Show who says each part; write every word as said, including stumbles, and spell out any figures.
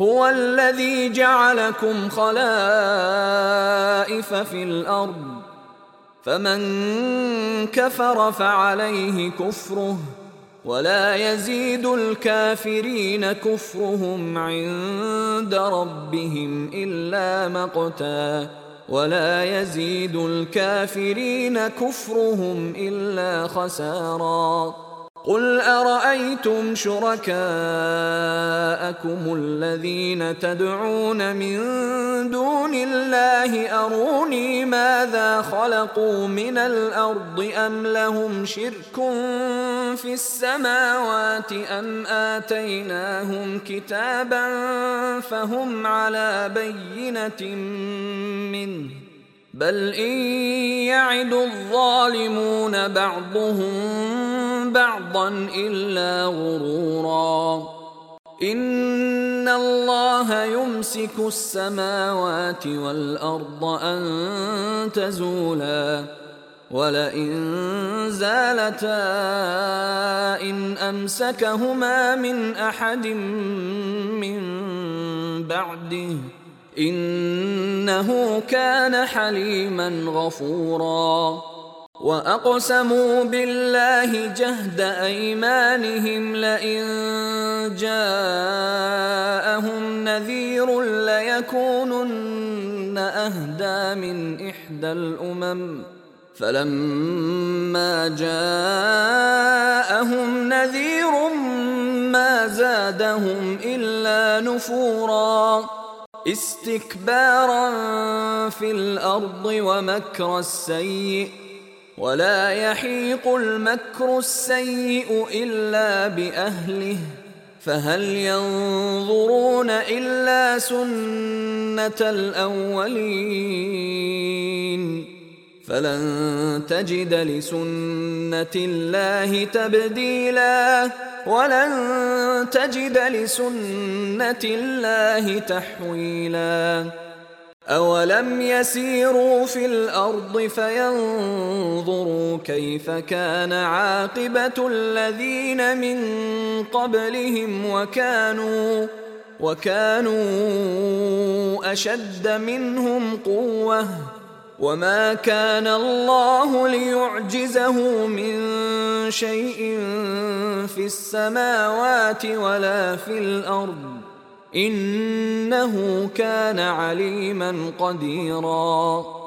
Speaker 1: هو الذي جعلكم خلائف في الأرض فمن كفر فعليه كفره ولا يزيد الكافرين كفرهم عند ربهم إلا مقتا ولا يزيد الكافرين كفرهم إلا خسارا قل أرأيتم شركاءكم الذين تدعون من دون الله أروني ماذا خلقوا من الأرض أم لهم شرك في السماوات أم آتيناهم كتابا فهم على بينة منه بل إن يعد الظالمون بعضهم بعضا إلا غرورا إن الله يمسك السماوات والأرض أن تزولا ولئن زالتا إن أمسكهما من أحد من بعده إنه كان حليما غفورا وأقسموا بالله جهد أيمانهم لئن جاءهم نذير ليكونن أهدى من إحدى الأمم فلما جاءهم نذير ما زادهم إلا نفورا استكبارا في الأرض ومكر السيء ولا يحيق المكر السيء إلا بأهله فهل ينظرون إلا سنة الأولين فلن تجد لسنة الله تبديلا ولن تجد لسنة الله تحويلا أولم يسيروا في الأرض فينظروا كيف كان عاقبة الذين من قبلهم وكانوا وكانوا أشد منهم قوة وما كان الله ليعجزه من شيء في السماوات ولا في الأرض إنه كان عليما قديرا